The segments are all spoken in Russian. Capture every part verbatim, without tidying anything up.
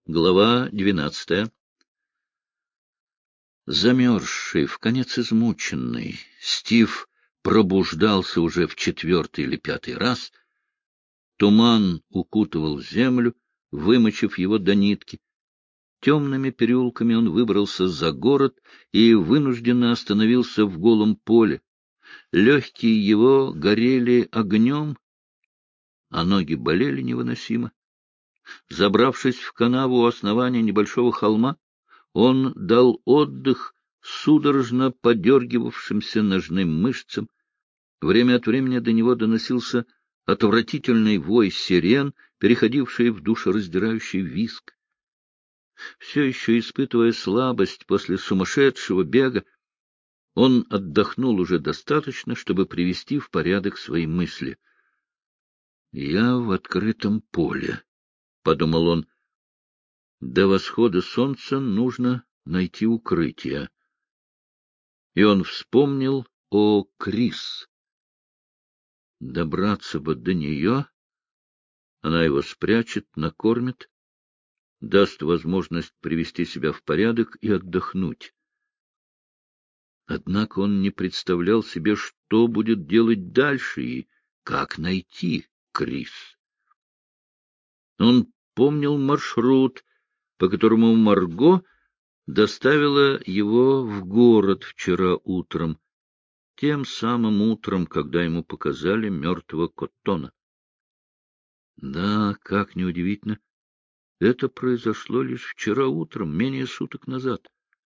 Глава двенадцатая. Замерзший, вконец измученный, Стив пробуждался уже в четвертый или пятый раз. Туман укутывал землю, вымочив его до нитки. Темными переулками он выбрался за город и вынужденно остановился в голом поле. Легкие его горели огнем, а ноги болели невыносимо. Забравшись в канаву у основания небольшого холма, он дал отдых судорожно подергивавшимся ножным мышцам. Время от времени до него доносился отвратительный вой сирен, переходивший в душераздирающий визг. Все еще испытывая слабость после сумасшедшего бега, он отдохнул уже достаточно, чтобы привести в порядок свои мысли. «Я в открытом поле», — подумал он. «До восхода солнца нужно найти укрытие». И он вспомнил о Крис. Добраться бы до нее, она его спрячет, накормит, даст возможность привести себя в порядок и отдохнуть. Однако он не представлял себе, что будет делать дальше и как найти Крис. Он помнил маршрут, по которому Марго доставила его в город вчера утром, тем самым утром, когда ему показали мертвого Коттона. Да, как неудивительно, это произошло лишь вчера утром, менее суток назад.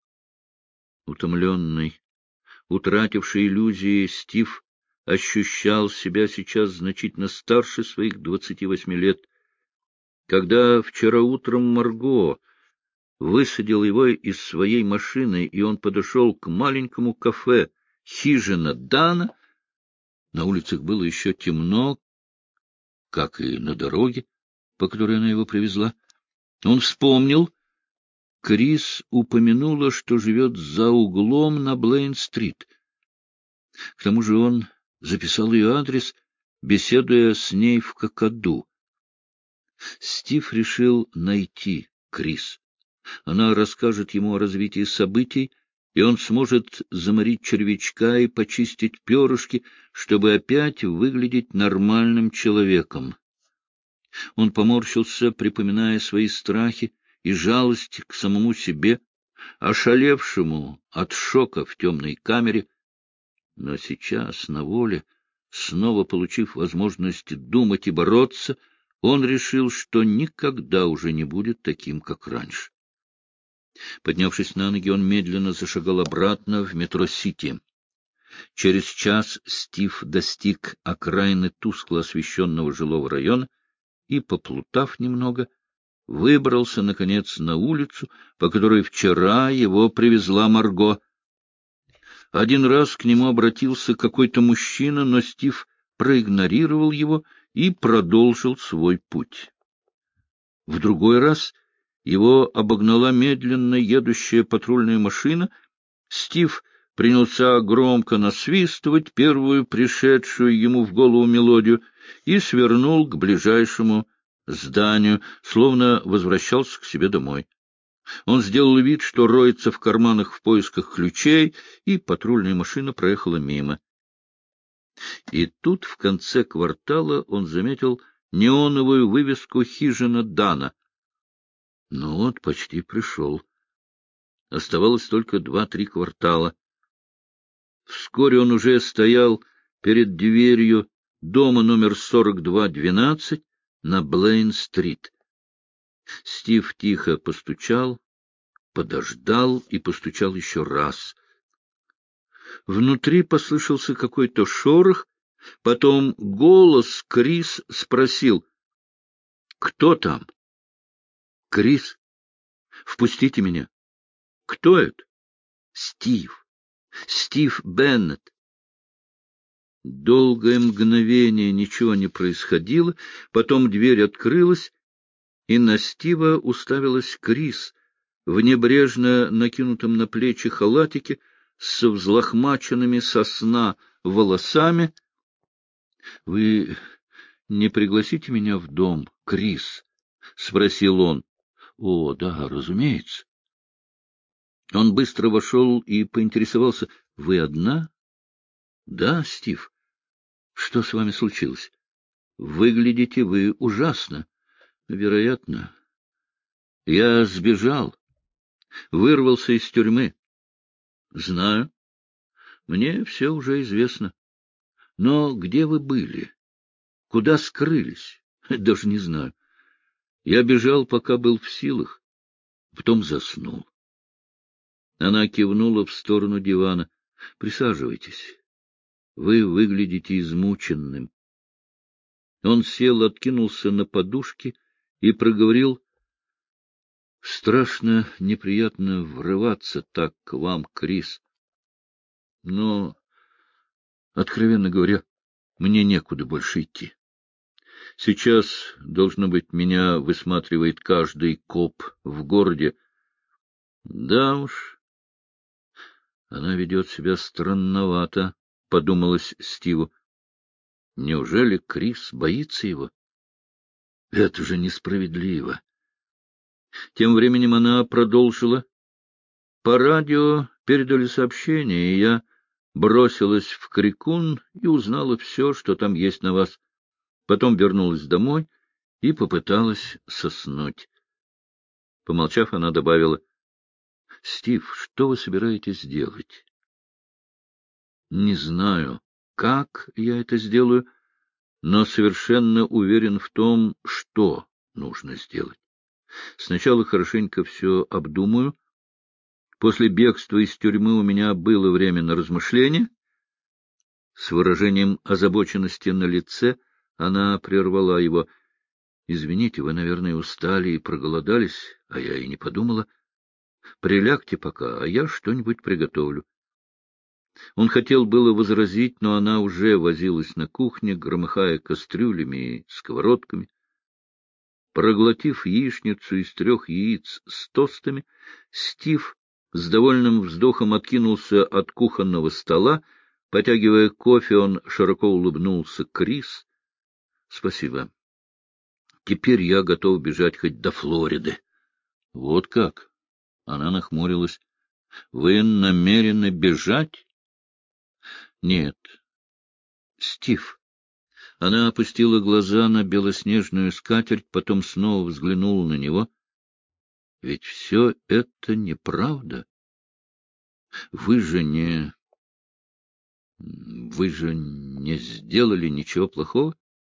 Утомленный, утративший иллюзии, Стив ощущал себя сейчас значительно старше своих двадцати восьми лет. Когда вчера утром Марго высадил его из своей машины, и он подошел к маленькому кафе «Хижина Дана», на улицах было еще темно, как и на дороге, по которой она его привезла. Он вспомнил, Крис упомянула, что живет за углом на Блейн-стрит. К тому же он записал ее адрес, беседуя с ней в какаду. Стив решил найти Крис. Она расскажет ему о развитии событий, и он сможет заморить червячка и почистить перышки, чтобы опять выглядеть нормальным человеком. Он поморщился, припоминая свои страхи и жалость к самому себе, ошалевшему от шока в темной камере. Но сейчас, на воле, снова получив возможность думать и бороться, он решил, что никогда уже не будет таким, как раньше. Поднявшись на ноги, он медленно зашагал обратно в метро-сити. Через час Стив достиг окраины тускло освещенного жилого района и, поплутав немного, выбрался, наконец, на улицу, по которой вчера его привезла Марго. Один раз к нему обратился какой-то мужчина, но Стив проигнорировал его и продолжил свой путь. В другой раз его обогнала медленно едущая патрульная машина. Стив принялся громко насвистывать первую пришедшую ему в голову мелодию и свернул к ближайшему зданию, словно возвращался к себе домой. Он сделал вид, что роется в карманах в поисках ключей, и патрульная машина проехала мимо. И тут в конце квартала он заметил неоновую вывеску «Хижина Дана». Ну вот, почти пришел. Оставалось только два-три квартала. Вскоре он уже стоял перед дверью дома номер сорок два двенадцать на Блейн-стрит. Стив тихо постучал, подождал и постучал еще раз. Внутри послышался какой-то шорох, потом голос Крис спросил: «Кто там?» «Крис, впустите меня». «Кто это?» «Стив. Стив Беннет». Долгое мгновение ничего не происходило, потом дверь открылась, и на Стива уставилась Крис в небрежно накинутом на плечи халатике с взлохмаченными со сна волосами. — Вы не пригласите меня в дом, Крис? — спросил он. О, да, разумеется. Он быстро вошел и поинтересовался. — Вы одна? — Да, Стив. — Что с вами случилось? — Выглядите вы ужасно. — Вероятно. Я сбежал, вырвался из тюрьмы. — Знаю. Мне все уже известно. Но где вы были? Куда скрылись? Даже не знаю. Я бежал, пока был в силах, потом заснул. Она кивнула в сторону дивана. — Присаживайтесь. Вы выглядите измученным. Он сел, откинулся на подушки и проговорил: — Страшно неприятно врываться так к вам, Крис. Но, откровенно говоря, мне некуда больше идти. Сейчас, должно быть, меня высматривает каждый коп в городе. Да уж, она ведет себя странновато, — подумалось Стиву. Неужели Крис боится его? Это же несправедливо. Тем временем она продолжила. По радио передали сообщение, и я бросилась в Крикун и узнала все, что там есть на вас. Потом вернулась домой и попыталась соснуть. Помолчав, она добавила: — Стив, что вы собираетесь делать? — Не знаю, как я это сделаю, но совершенно уверен в том, что нужно сделать. Сначала хорошенько все обдумаю. После бегства из тюрьмы у меня было время на размышление. С выражением озабоченности на лице она прервала его. — Извините, вы, наверное, устали и проголодались, а я и не подумала. Прилягте пока, а я что-нибудь приготовлю. Он хотел было возразить, но она уже возилась на кухне, громыхая кастрюлями и сковородками. Проглотив яичницу из трех яиц с тостами, Стив с довольным вздохом откинулся от кухонного стола. Потягивая кофе, он широко улыбнулся. — Крис, спасибо. Теперь я готов бежать хоть до Флориды. — Вот как? Она нахмурилась. — Вы намерены бежать? — Нет. — Стив. Она опустила глаза на белоснежную скатерть, потом снова взглянула на него. — Ведь все это неправда. Вы же не... Вы же не сделали ничего плохого?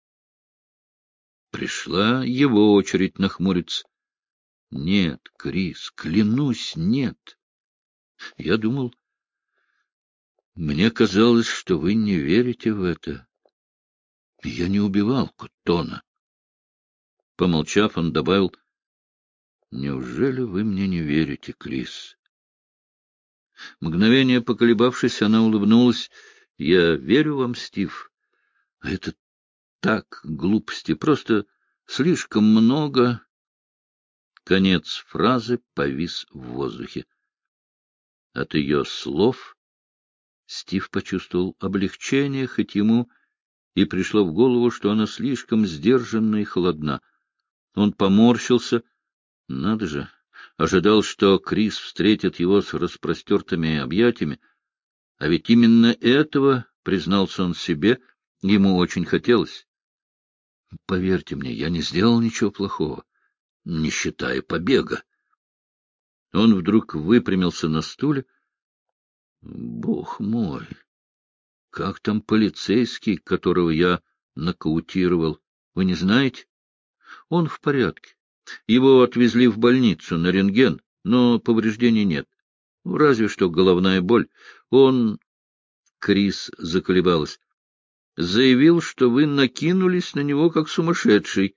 Пришла его очередь нахмуриться. — Нет, Крис, клянусь, нет. Я думал... Мне казалось, что вы не верите в это. Я не убивал Коттона. Помолчав, он добавил: — Неужели вы мне не верите, Крис? Мгновение поколебавшись, она улыбнулась. — Я верю вам, Стив. Это так, глупости, просто слишком много... Конец фразы повис в воздухе. От ее слов Стив почувствовал облегчение, хоть ему и пришло в голову, что она слишком сдержанна и холодна. Он поморщился. Надо же, ожидал, что Крис встретит его с распростертыми объятиями. А ведь именно этого, признался он себе, ему очень хотелось. — Поверьте мне, я не сделал ничего плохого, не считая побега. Он вдруг выпрямился на стуле. — Бог мой! Как там полицейский, которого я нокаутировал? Вы не знаете? Он в порядке. Его отвезли в больницу на рентген, но повреждений нет. Разве что головная боль. Он... Крис заколебалась. Заявил, что вы накинулись на него как сумасшедший.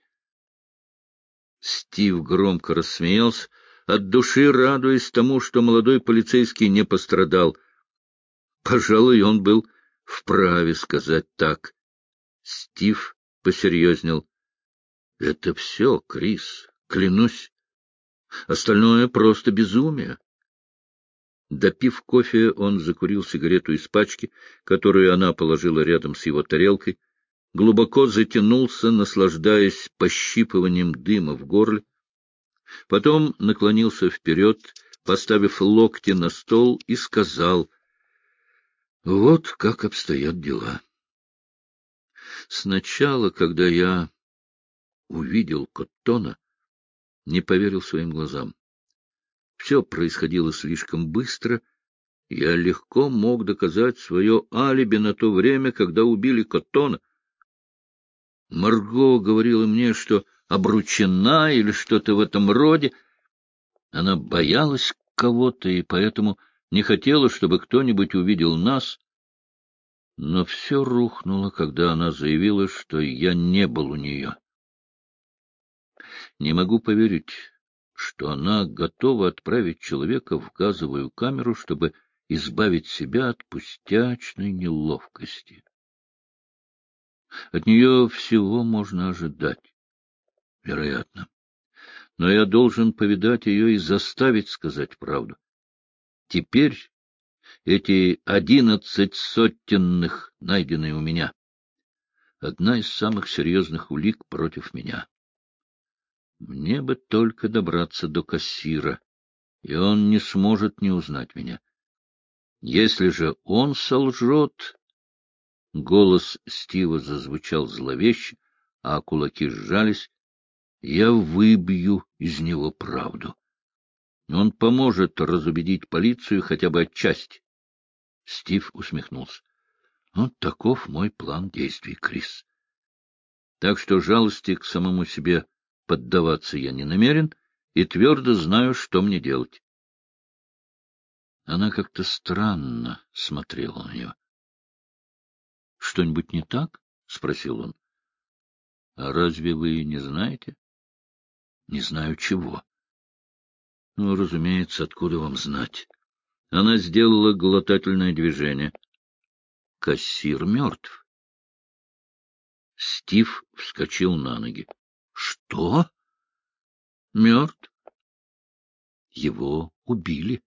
Стив громко рассмеялся, от души радуясь тому, что молодой полицейский не пострадал. Пожалуй, он был вправе сказать так. Стив посерьезнел. — Это все, Крис, клянусь. Остальное просто безумие. Допив кофе, он закурил сигарету из пачки, которую она положила рядом с его тарелкой, глубоко затянулся, наслаждаясь пощипыванием дыма в горле. Потом наклонился вперед, поставив локти на стол, и сказал: — Вот как обстоят дела. Сначала, когда я увидел Коттона, не поверил своим глазам. Все происходило слишком быстро. Я легко мог доказать свое алиби на то время, когда убили Коттона. Марго говорила мне, что обручена или что-то в этом роде. Она боялась кого-то и поэтому не хотела, чтобы кто-нибудь увидел нас. Но все рухнуло, когда она заявила, что я не был у нее. Не могу поверить, что она готова отправить человека в газовую камеру, чтобы избавить себя от пустячной неловкости. От нее всего можно ожидать, вероятно. Но я должен повидать ее и заставить сказать правду. Теперь эти одиннадцать сотенных, найденные у меня, одна из самых серьезных улик против меня. Мне бы только добраться до кассира, и он не сможет не узнать меня. Если же он солжет... Голос Стива зазвучал зловеще, а кулаки сжались. Я выбью из него правду. Он поможет разубедить полицию хотя бы отчасти. Стив усмехнулся. Вот таков мой план действий, Крис. Так что жалости к самому себе поддаваться я не намерен и твердо знаю, что мне делать. Она как-то странно смотрела на него. — Что-нибудь не так? — спросил он. — А разве вы не знаете? — Не знаю чего. — Ну, разумеется, откуда вам знать? Она сделала глотательное движение. — Кассир мертв. Стив вскочил на ноги. — Что? — Мертв. Его убили.